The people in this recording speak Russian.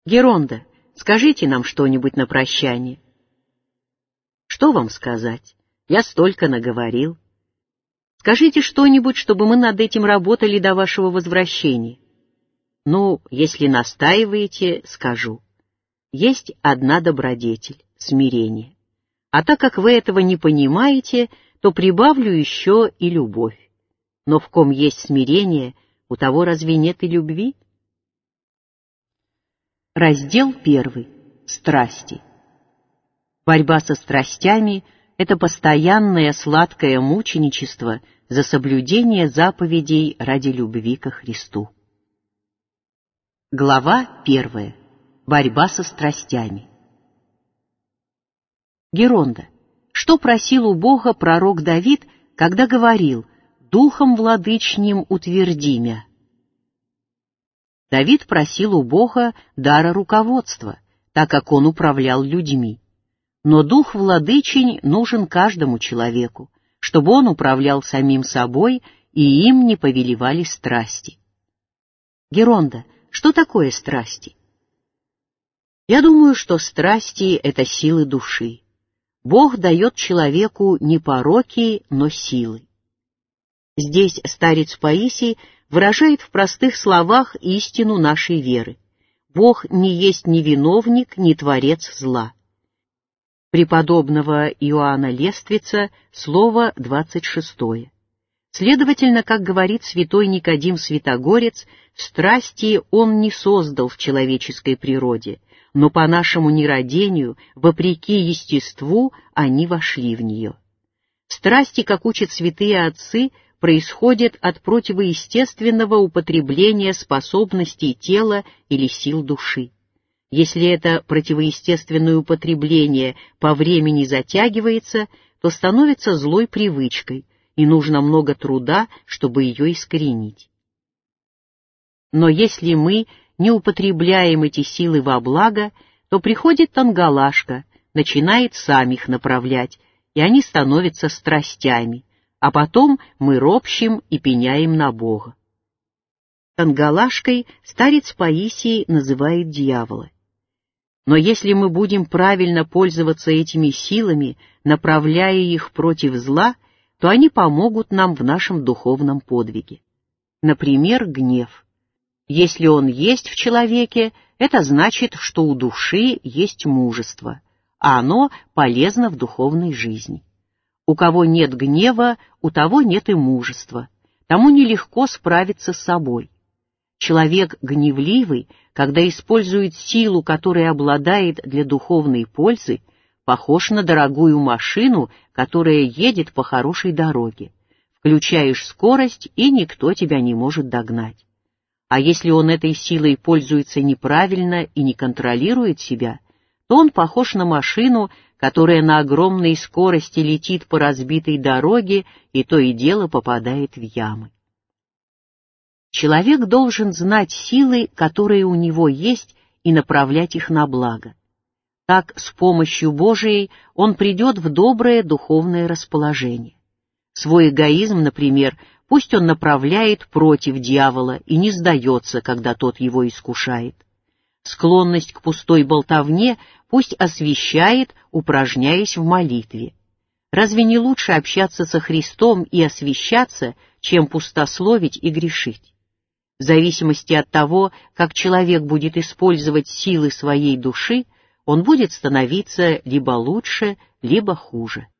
Геронда, скажите нам что-нибудь на прощание. Что вам сказать? Я столько наговорил. Скажите что-нибудь, чтобы мы над этим работали до вашего возвращения. Ну, если настаиваете, скажу. Есть одна добродетель — смирение. А так как вы этого не понимаете, то прибавлю еще и любовь. Но в ком есть смирение, у того разве нет и любви? Раздел 1. Страсти. Борьба со страстями — это постоянное сладкое мученичество за соблюдение заповедей ради любви ко Христу. Глава 1. Борьба со страстями. Геронда, что просил у Бога пророк Давид, когда говорил «Духом владычним утверди мя»? Давид просил у Бога дара руководства, так как он управлял людьми. Но дух владычень нужен каждому человеку, чтобы он управлял самим собой и им не повелевали страсти. Геронда, что такое страсти? Я думаю, что страсти — это силы души. Бог дает человеку не пороки, но силы. Здесь старец Паисий выражает в простых словах истину нашей веры. Бог не есть ни виновник, ни творец зла. Преподобного Иоанна Лествица, слово 26. Следовательно, как говорит святой Никодим Святогорец, страсти он не создал в человеческой природе, но по нашему нерадению, вопреки естеству, они вошли в нее. Страсти, как учат святые отцы, происходят от противоестественного употребления способностей тела или сил души. Если это противоестественное употребление по времени затягивается, то становится злой привычкой, и нужно много труда, чтобы ее искоренить. Но если мы не употребляем эти силы во благо, то приходит Тангалашка, начинает сам их направлять, и они становятся страстями, а потом мы ропщим и пеняем на Бога. Тангалашкой старец Паисий называет дьявола. Но если мы будем правильно пользоваться этими силами, направляя их против зла, то они помогут нам в нашем духовном подвиге. Например, гнев. Если он есть в человеке, это значит, что у души есть мужество, а оно полезно в духовной жизни. У кого нет гнева, у того нет и мужества, тому нелегко справиться с собой. Человек гневливый, когда использует силу, которой обладает для духовной пользы, похож на дорогую машину, которая едет по хорошей дороге. Включаешь скорость, и никто тебя не может догнать. А если он этой силой пользуется неправильно и не контролирует себя, то он похож на машину, которая на огромной скорости летит по разбитой дороге и то и дело попадает в ямы. Человек должен знать силы, которые у него есть, и направлять их на благо. Так, с помощью Божией он придет в доброе духовное расположение. Свой эгоизм, например, пусть он направляет против дьявола и не сдается, когда тот его искушает. Склонность к пустой болтовне пусть освящает, упражняясь в молитве. Разве не лучше общаться со Христом и освящаться, чем пустословить и грешить? В зависимости от того, как человек будет использовать силы своей души, он будет становиться либо лучше, либо хуже.